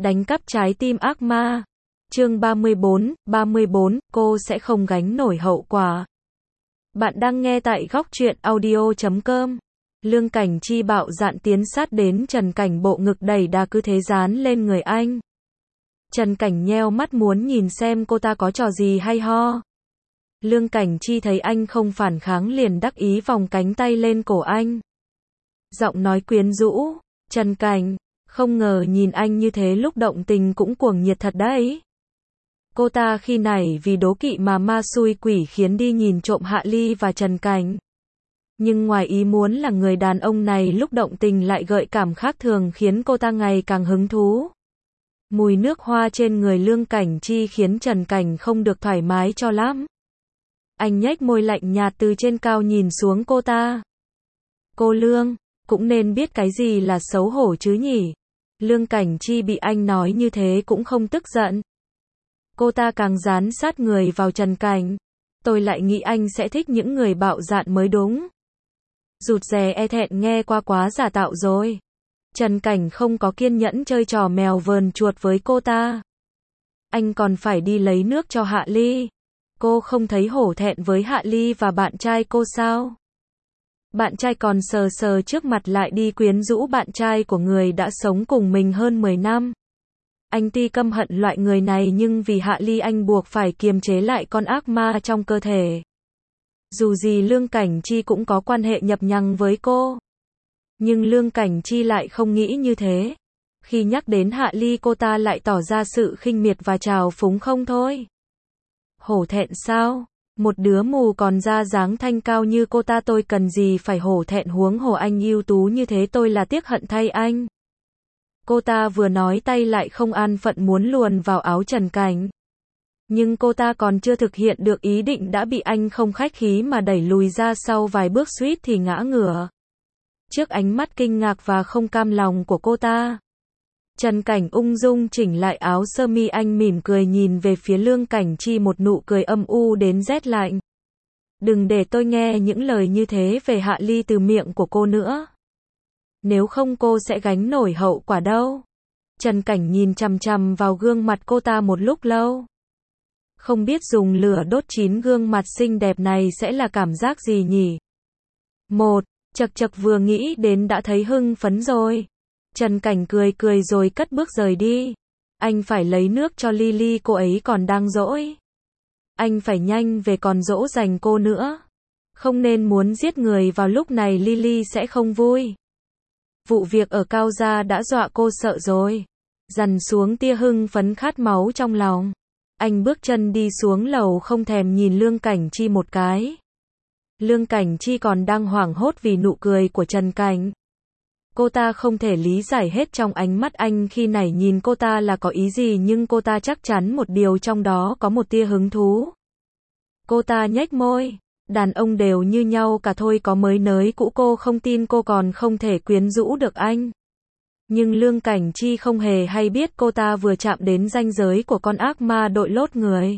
Đánh cắp trái tim ác ma. Chương 34, cô sẽ không gánh nổi hậu quả. Bạn đang nghe tại góc truyện audio.com. Lương Cảnh Chi bạo dạn tiến sát đến Trần Cảnh, bộ ngực đầy đà cứ thế dán lên người anh. Trần Cảnh nheo mắt muốn nhìn xem cô ta có trò gì hay ho. Lương Cảnh Chi thấy anh không phản kháng liền đắc ý vòng cánh tay lên cổ anh. Giọng nói quyến rũ, Trần Cảnh, không ngờ nhìn anh như thế lúc động tình cũng cuồng nhiệt thật đấy. Cô ta khi nãy vì đố kỵ mà ma xui quỷ khiến đi nhìn trộm Hạ Ly và Trần Cảnh. Nhưng ngoài ý muốn là người đàn ông này lúc động tình lại gợi cảm khác thường khiến cô ta ngày càng hứng thú. Mùi nước hoa trên người Lương Cảnh Chi khiến Trần Cảnh không được thoải mái cho lắm. Anh nhếch môi lạnh nhạt từ trên cao nhìn xuống cô ta. Cô Lương, cũng nên biết cái gì là xấu hổ chứ nhỉ? Lương Cảnh Chi bị anh nói như thế cũng không tức giận. Cô ta càng dán sát người vào Trần Cảnh. Tôi lại nghĩ anh sẽ thích những người bạo dạn mới đúng. Rụt rè e thẹn nghe qua quá giả tạo rồi. Trần Cảnh không có kiên nhẫn chơi trò mèo vờn chuột với cô ta. Anh còn phải đi lấy nước cho Hạ Ly. Cô không thấy hổ thẹn với Hạ Ly và bạn trai cô sao? Bạn trai còn sờ sờ trước mặt lại đi quyến rũ bạn trai của người đã sống cùng mình hơn 10 năm. Anh tuy căm hận loại người này nhưng vì Hạ Ly anh buộc phải kiềm chế lại con ác ma trong cơ thể. Dù gì Lương Cảnh Chi cũng có quan hệ nhập nhằng với cô. Nhưng Lương Cảnh Chi lại không nghĩ như thế. Khi nhắc đến Hạ Ly cô ta lại tỏ ra sự khinh miệt và trào phúng không thôi. Hổ thẹn sao? Một đứa mù còn ra dáng thanh cao như cô ta tôi cần gì phải hổ thẹn, huống hồ anh ưu tú như thế tôi là tiếc hận thay anh. Cô ta vừa nói tay lại không an phận muốn luồn vào áo Trần Cảnh. Nhưng cô ta còn chưa thực hiện được ý định đã bị anh không khách khí mà đẩy lùi ra sau vài bước suýt thì ngã ngửa. Trước ánh mắt kinh ngạc và không cam lòng của cô ta, Trần Cảnh ung dung chỉnh lại áo sơ mi, anh mỉm cười nhìn về phía Lương Cảnh Chi một nụ cười âm u đến rét lạnh. Đừng để tôi nghe những lời như thế về Hạ Ly từ miệng của cô nữa. Nếu không cô sẽ gánh nổi hậu quả đâu. Trần Cảnh nhìn chằm chằm vào gương mặt cô ta một lúc lâu. Không biết dùng lửa đốt chín gương mặt xinh đẹp này sẽ là cảm giác gì nhỉ? Chật chật vừa nghĩ đến đã thấy hưng phấn rồi. Trần Cảnh cười cười rồi cất bước rời đi. Anh phải lấy nước cho Lily, cô ấy còn đang dỗi. Anh phải nhanh về còn dỗ dành cô nữa. Không nên muốn giết người vào lúc này, Lily sẽ không vui. Vụ việc ở Cao Gia đã dọa cô sợ rồi. Dằn xuống tia hưng phấn khát máu trong lòng. Anh bước chân đi xuống lầu không thèm nhìn Lương Cảnh Chi một cái. Lương Cảnh Chi còn đang hoảng hốt vì nụ cười của Trần Cảnh. Cô ta không thể lý giải hết trong ánh mắt anh khi nãy nhìn cô ta là có ý gì, nhưng cô ta chắc chắn một điều trong đó có một tia hứng thú. Cô ta nhếch môi. Đàn ông đều như nhau cả thôi, có mới nới cũ, cô không tin cô còn không thể quyến rũ được anh. Nhưng Lương Cảnh Chi không hề hay biết cô ta vừa chạm đến ranh giới của con ác ma đội lốt người.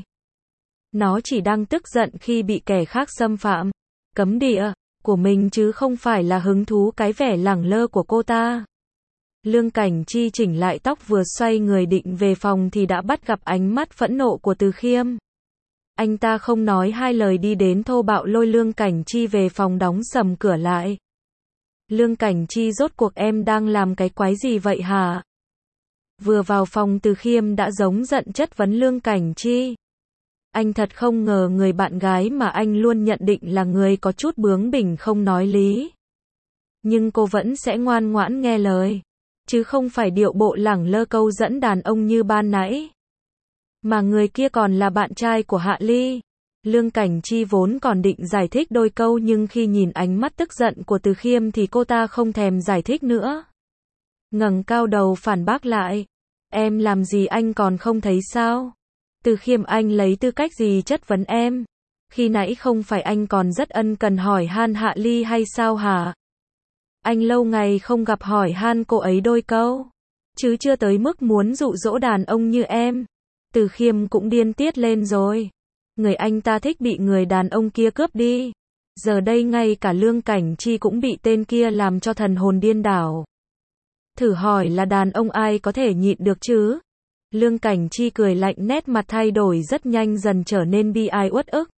Nó chỉ đang tức giận khi bị kẻ khác xâm phạm cấm địa của mình chứ không phải là hứng thú cái vẻ lẳng lơ của cô ta. Lương Cảnh Chi chỉnh lại tóc vừa xoay người định về phòng thì đã bắt gặp ánh mắt phẫn nộ của Từ Khiêm. Anh ta không nói hai lời đi đến thô bạo lôi Lương Cảnh Chi về phòng, đóng sầm cửa lại. Lương Cảnh Chi, rốt cuộc em đang làm cái quái gì vậy hả? Vừa vào phòng Từ Khiêm đã giống giận chất vấn Lương Cảnh Chi. Anh thật không ngờ người bạn gái mà anh luôn nhận định là người có chút bướng bỉnh không nói lý. Nhưng cô vẫn sẽ ngoan ngoãn nghe lời. Chứ không phải điệu bộ lẳng lơ câu dẫn đàn ông như ban nãy. Mà người kia còn là bạn trai của Hạ Ly. Lương Cảnh Chi vốn còn định giải thích đôi câu nhưng khi nhìn ánh mắt tức giận của Từ Khiêm thì cô ta không thèm giải thích nữa. Ngẩng cao đầu phản bác lại. Em làm gì anh còn không thấy sao? Từ Khiêm, anh lấy tư cách gì chất vấn em? Khi nãy không phải anh còn rất ân cần hỏi han Hạ Ly hay sao hả? Anh lâu ngày không gặp hỏi han cô ấy đôi câu. Chứ chưa tới mức muốn dụ dỗ đàn ông như em. Từ Khiêm cũng điên tiết lên rồi. Người anh ta thích bị người đàn ông kia cướp đi. Giờ đây ngay cả Lương Cảnh Chi cũng bị tên kia làm cho thần hồn điên đảo. Thử hỏi là đàn ông ai có thể nhịn được chứ? Lương Cảnh Chi cười lạnh, nét mặt thay đổi rất nhanh, dần trở nên bi ai uất ức.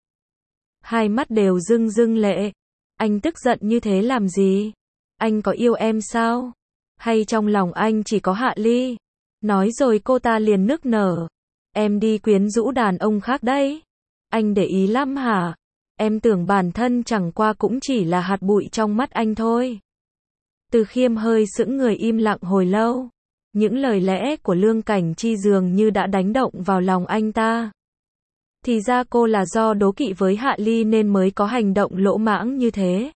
Hai mắt đều rưng rưng lệ. Anh tức giận như thế làm gì? Anh có yêu em sao? Hay trong lòng anh chỉ có Hạ Ly? Nói rồi cô ta liền nức nở. Em đi quyến rũ đàn ông khác đấy. Anh để ý lắm hả? Em tưởng bản thân chẳng qua cũng chỉ là hạt bụi trong mắt anh thôi. Từ Khiêm hơi sững người, im lặng hồi lâu. Những lời lẽ của Lương Cảnh Chi dường như đã đánh động vào lòng anh ta. Thì ra cô là do đố kỵ với Hạ Ly nên mới có hành động lỗ mãng như thế.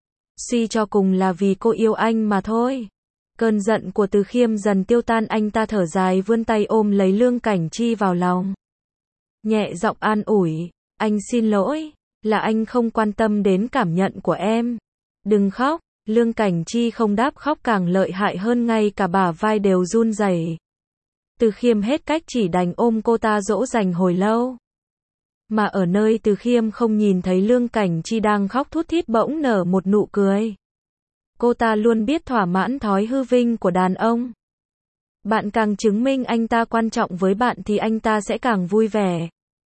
Suy cho cùng là vì cô yêu anh mà thôi. Cơn giận của Từ Khiêm dần tiêu tan, anh ta thở dài, vươn tay ôm lấy Lương Cảnh Chi vào lòng. Nhẹ giọng an ủi, anh xin lỗi, là anh không quan tâm đến cảm nhận của em. Đừng khóc. Lương Cảnh Chi không đáp, khóc càng lợi hại hơn, ngay cả bả vai đều run rẩy. Từ Khiêm hết cách chỉ đành ôm cô ta dỗ dành hồi lâu. Mà ở nơi Từ Khiêm không nhìn thấy Lương Cảnh Chi đang khóc thút thít, bỗng nở một nụ cười. Cô ta luôn biết thỏa mãn thói hư vinh của đàn ông. Bạn càng chứng minh anh ta quan trọng với bạn thì anh ta sẽ càng vui vẻ.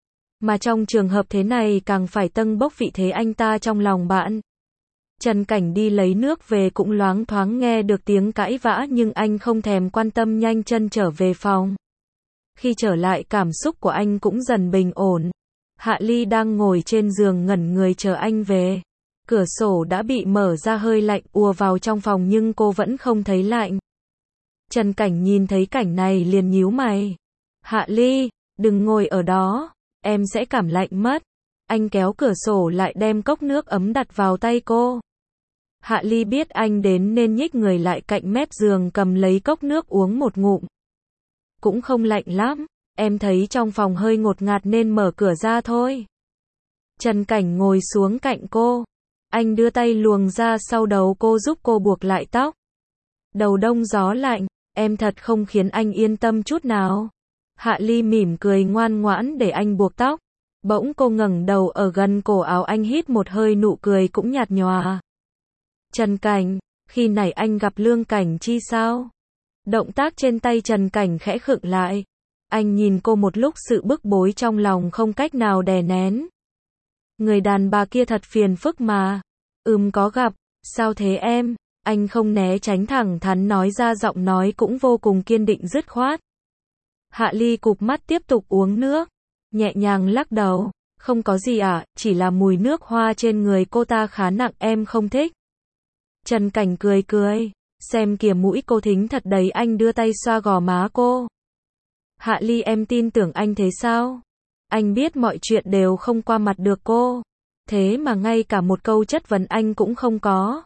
Mà trong trường hợp thế này càng phải tâng bốc vị thế anh ta trong lòng bạn. Trần Cảnh đi lấy nước về cũng loáng thoáng nghe được tiếng cãi vã, nhưng anh không thèm quan tâm, nhanh chân trở về phòng. Khi trở lại, cảm xúc của anh cũng dần bình ổn. Hạ Ly đang ngồi trên giường ngẩn người chờ anh về. Cửa sổ đã bị mở ra, hơi lạnh ùa vào trong phòng nhưng cô vẫn không thấy lạnh. Trần Cảnh nhìn thấy cảnh này liền nhíu mày. Hạ Ly, đừng ngồi ở đó, em sẽ cảm lạnh mất. Anh kéo cửa sổ lại, đem cốc nước ấm đặt vào tay cô. Hạ Ly biết anh đến nên nhích người lại cạnh mép giường, cầm lấy cốc nước uống một ngụm. Cũng không lạnh lắm, em thấy trong phòng hơi ngột ngạt nên mở cửa ra thôi. Trần Cảnh ngồi xuống cạnh cô. Anh đưa tay luồng ra sau đầu cô, giúp cô buộc lại tóc. Đầu đông gió lạnh, em thật không khiến anh yên tâm chút nào. Hạ Ly mỉm cười ngoan ngoãn để anh buộc tóc. Bỗng cô ngẩng đầu, ở gần cổ áo anh hít một hơi, nụ cười cũng nhạt nhòa. Trần Cảnh, khi nãy anh gặp Lương Cảnh Chi sao? Động tác trên tay Trần Cảnh khẽ khựng lại. Anh nhìn cô một lúc, sự bức bối trong lòng không cách nào đè nén. Người đàn bà kia thật phiền phức mà. Có gặp. Sao thế em? Anh không né tránh, thẳng thắn nói ra, giọng nói cũng vô cùng kiên định dứt khoát. Hạ Ly cụp mắt tiếp tục uống nước. Nhẹ nhàng lắc đầu. Không có gì ạ, chỉ là mùi nước hoa trên người cô ta khá nặng, em không thích. Trần Cảnh cười cười. Xem kìa, mũi cô thính thật đấy. Anh đưa tay xoa gò má cô. Hạ Ly, em tin tưởng anh thế sao? Anh biết mọi chuyện đều không qua mặt được cô. Thế mà ngay cả một câu chất vấn anh cũng không có.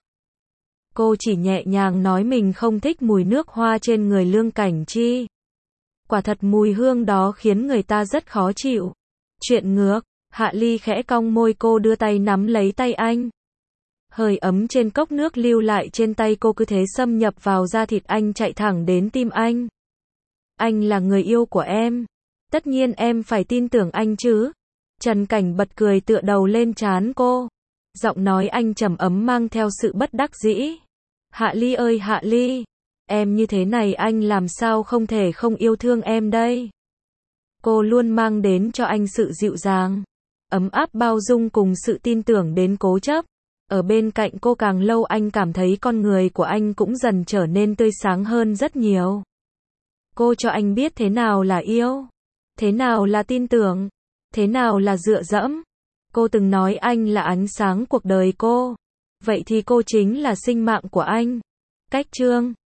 Cô chỉ nhẹ nhàng nói mình không thích mùi nước hoa trên người Lương Cảnh Chi. Quả thật mùi hương đó khiến người ta rất khó chịu. Chuyện ngược. Hạ Ly khẽ cong môi, cô đưa tay nắm lấy tay anh. Hơi ấm trên cốc nước lưu lại trên tay cô cứ thế xâm nhập vào da thịt anh, chạy thẳng đến tim anh. Anh là người yêu của em. Tất nhiên em phải tin tưởng anh chứ. Trần Cảnh bật cười, tựa đầu lên trán cô. Giọng nói anh trầm ấm mang theo sự bất đắc dĩ. Hạ Ly ơi Hạ Ly, em như thế này anh làm sao không thể không yêu thương em đây. Cô luôn mang đến cho anh sự dịu dàng, ấm áp, bao dung cùng sự tin tưởng đến cố chấp. Ở bên cạnh cô càng lâu, anh cảm thấy con người của anh cũng dần trở nên tươi sáng hơn rất nhiều. Cô cho anh biết thế nào là yêu, thế nào là tin tưởng, thế nào là dựa dẫm. Cô từng nói anh là ánh sáng cuộc đời cô. Vậy thì cô chính là sinh mạng của anh. Cách chương